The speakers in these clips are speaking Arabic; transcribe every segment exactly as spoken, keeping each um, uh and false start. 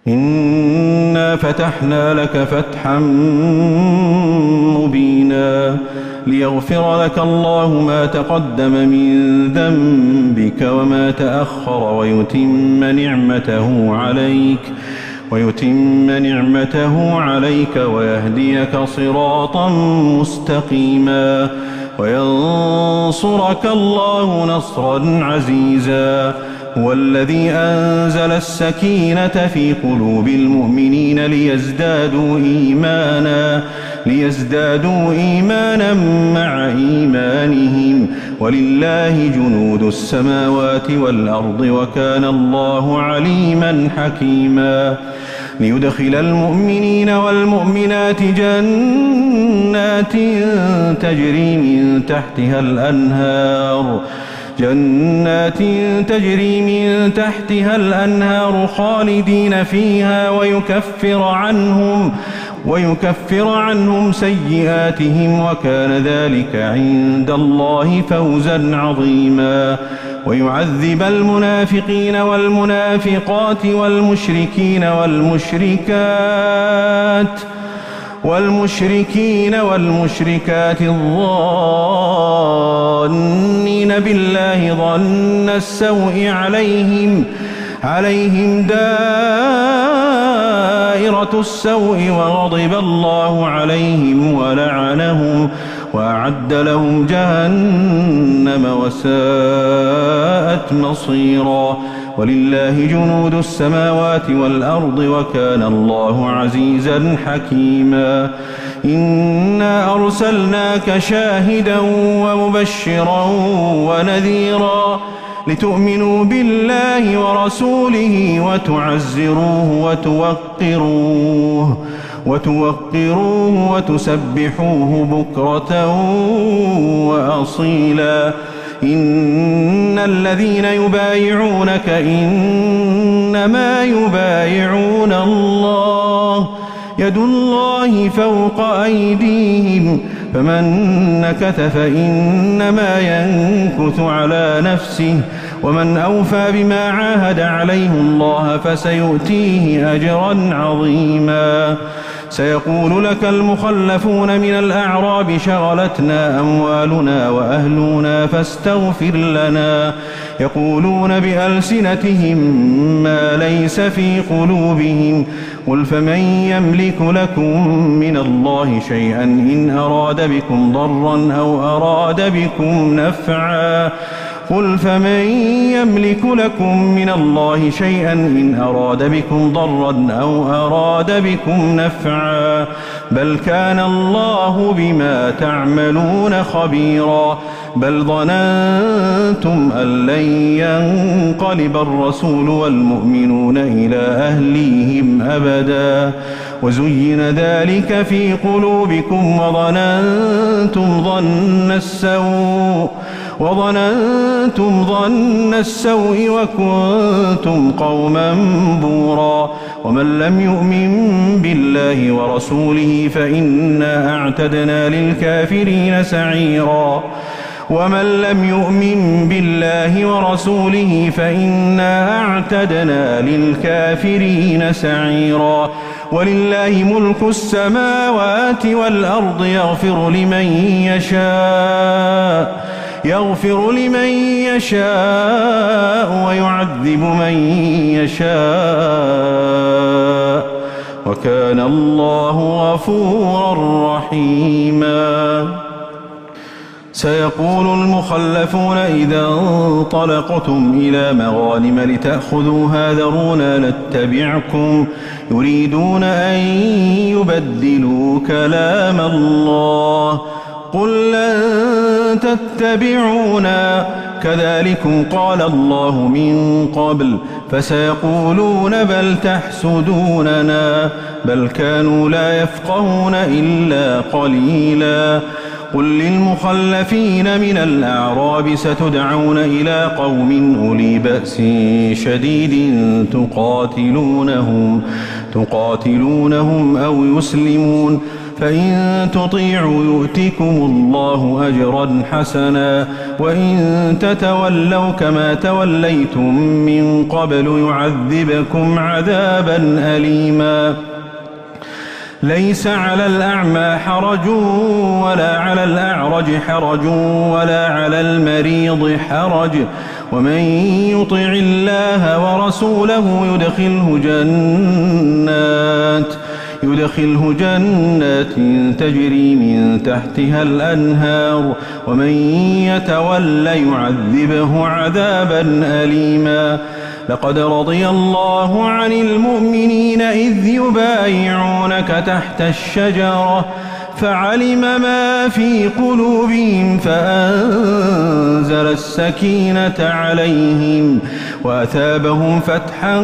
إنا فتحنا لك فتحا مبينا ليغفر لك الله ما تقدم من ذنبك وما تأخر ويتم نعمته عليك ويتم نعمته عليك ويهديك صراطا مستقيما وينصرك الله نصرا عزيزا. هو الذي أنزل السكينة في قلوب المؤمنين ليزدادوا إيمانا ليزدادوا إيمانا مع إيمانهم ولله جنود السماوات والأرض وكان الله عليما حكيما. ليدخل المؤمنين والمؤمنات جنات تجري من تحتها الأنهار جنات تجري من تحتها الأنهار خالدين فيها ويكفر عنهم ويكفر عنهم سيئاتهم وكان ذلك عند الله فوزا عظيما. ويعذب المنافقين والمنافقات والمشركين والمشركات والمشركين والمشركات الظانين بالله ظن السوء عليهم عليهم دائرة السوء وغضب الله عليهم ولعنهم وأعد لهم جهنم وساءت مصيرا. ولله جنود السماوات والأرض وكان الله عزيزا حكيما. إنا أرسلناك شاهدا ومبشرا ونذيرا لتؤمنوا بالله ورسوله وتعزروه وتوقروه وتوقروه وتسبحوه بكرة وأصيلا. إن الذين يبايعونك إنما يبايعون الله يد الله فوق أيديهم فمن نكث فإنما ينكث على نفسه ومن أوفى بما عاهد عليه الله فسيؤتيه أجرا عظيما. سيقول لك المخلفون من الأعراب شغلتنا أموالنا وأهلنا فاستغفر لنا يقولون بألسنتهم ما ليس في قلوبهم قل فمن يملك لكم من الله شيئا إن أراد بكم ضرا أو أراد بكم نفعا قل فمن يملك لكم من الله شيئا إن أراد بكم ضرا أو أراد بكم نفعا بل كان الله بما تعملون خبيرا. بل ظننتم أن لن ينقلب الرسول والمؤمنون إلى أهليهم أبدا وزين ذلك في قلوبكم وظننتم ظن السوء وظننتم ظن السوء وكنتم قوما بورا. ومن لم يؤمن بالله ورسوله فإنا أعتدنا للكافرين سعيرا ومن لم يؤمن بالله ورسوله فإنا أعتدنا للكافرين سعيرا. ولله ملك السماوات والأرض يغفر لمن يشاء يغفر لمن يشاء ويعذب من يشاء وكان الله غفورا رحيما. سيقول المخلفون إذا انطلقتم إلى مغانم لتأخذوها ذرونا نتبعكم يريدون أن يبدلوا كلام الله قل لن تتبعونا كذلكم قال الله من قبل فسيقولون بل تحسدوننا بل كانوا لا يفقهون إلا قليلا. قل للمخلفين من الأعراب ستدعون إلى قوم أولي بأس شديد تقاتلونهم تقاتلونهم أو يسلمون فإن تطيعوا يؤتكم الله أجرا حسنا وإن تتولوا كما توليتم من قبل يعذبكم عذابا أليما ليس على الأعمى حرج ولا على الأعرج حرج ولا على المريض حرج ومن يطع الله ورسوله يدخله جنات يدخله جنات تجري من تحتها الأنهار ومن يتولى يعذبه عذابا أليما لقد رضي الله عن المؤمنين إذ يبايعونك تحت الشجرة فعلم ما في قلوبهم فأنزل السكينة عليهم وأثابهم فتحا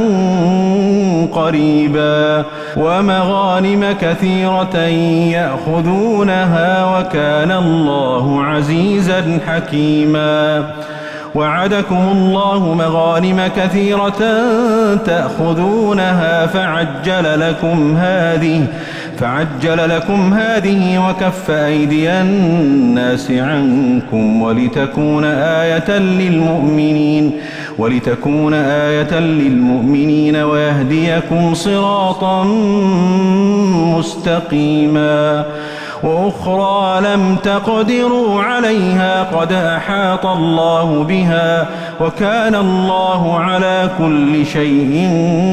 قريبا ومغانم كثيرة يأخذونها وكان الله عزيزا حكيما وعدكم الله مغانم كثيرة تأخذونها فعجل لكم هذه فعجل لكم هذه وكف أيدي الناس عنكم ولتكون آية للمؤمنين ولتكون آية للمؤمنين ويهديكم صراطا مستقيما وأخرى لم تقدروا عليها قد أحاط الله بها وكان الله على كل شيء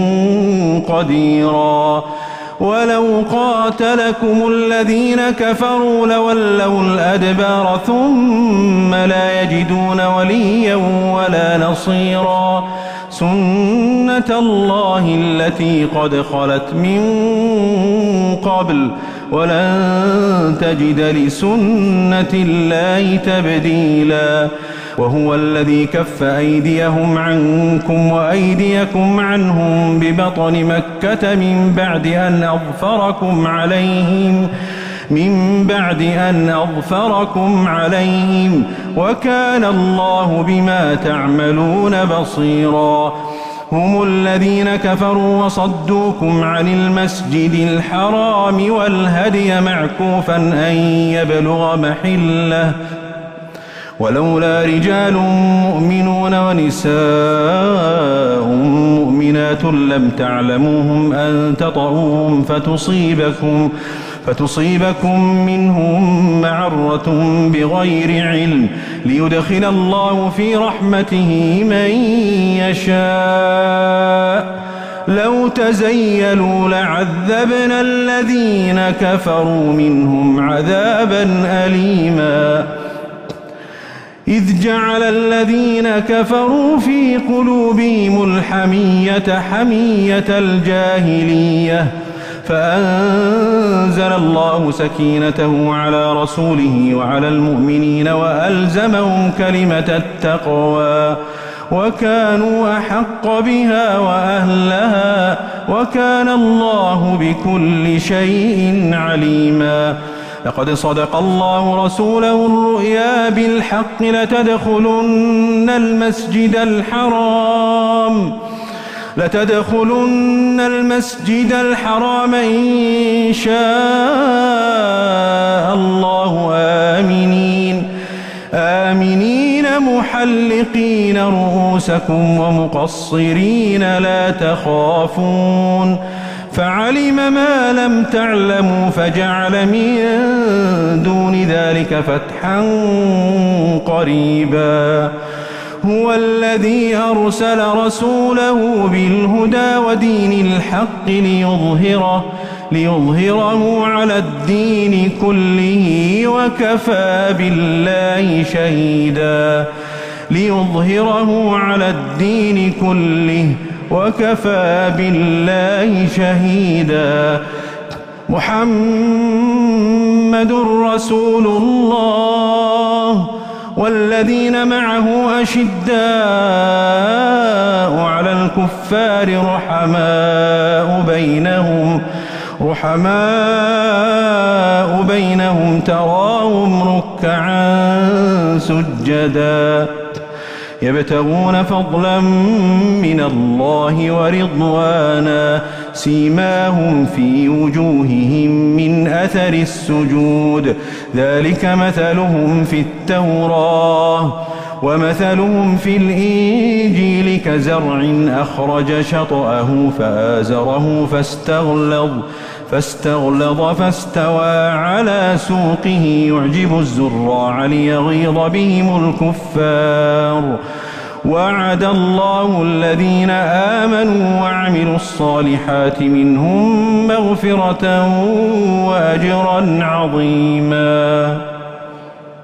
قديرا ولو قاتلكم الذين كفروا لولوا الأدبار ثم لا يجدون وليا ولا نصيرا سنة الله التي قد خلت من قبل ولن تجد لسنة الله تبديلا وهو الذي كف أيديهم عنكم وأيديكم عنهم ببطن مكة من بعد أن أظفركم عليهم من بعد أن أظفركم عليهم وكان الله بما تعملون بصيرا هم الذين كفروا وصدوكم عن المسجد الحرام والهدي معكوفا أن يبلغ محله ولولا رجال مؤمنون ونساء مؤمنات لم تعلموهم أن تطؤوهم فتصيبكم فتصيبكم منهم معرة بغير علم ليدخل الله في رحمته من يشاء لو تزيلوا لعذبنا الذين كفروا منهم عذابا أليما إذ جعل الذين كفروا في قلوبهم الحمية حمية الجاهلية فأنزل الله سكينته على رسوله وعلى المؤمنين وألزمهم كلمة التقوى وكانوا أحق بها وأهلها وكان الله بكل شيء عليما لقد صدق الله رسوله الرؤيا بالحق لتدخلن المسجد الحرام لتدخلن المسجد الحرام إن شاء الله آمنين آمنين محلقين رؤوسكم ومقصرين لا تخافون فعلم ما لم تعلموا فجعل من دون ذلك فتحا قريبا هو الذي أرسل رسوله بالهدى ودين الحق ليظهره ليظهره على الدين كله وكفى بالله شهيدا ليظهره على الدين كله وكفى بالله شهيدا محمد رسول الله والذين معه أشداء على الكفار رحماء بينهم رحماء بينهم تراهم ركعا سجدا يبتغون فضلا من الله ورضوانا سيماهم في وجوههم من أثر السجود ذلك مثلهم في التوراة ومثلهم في الإنجيل كزرع أخرج شطأه فآزره فاستغلظ فاستغلظ فاستوى على سوقه يعجب الزراع ليغيظ بهم الكفار وعد الله الذين آمنوا وعملوا الصالحات منهم مغفرة وأجرا عظيما.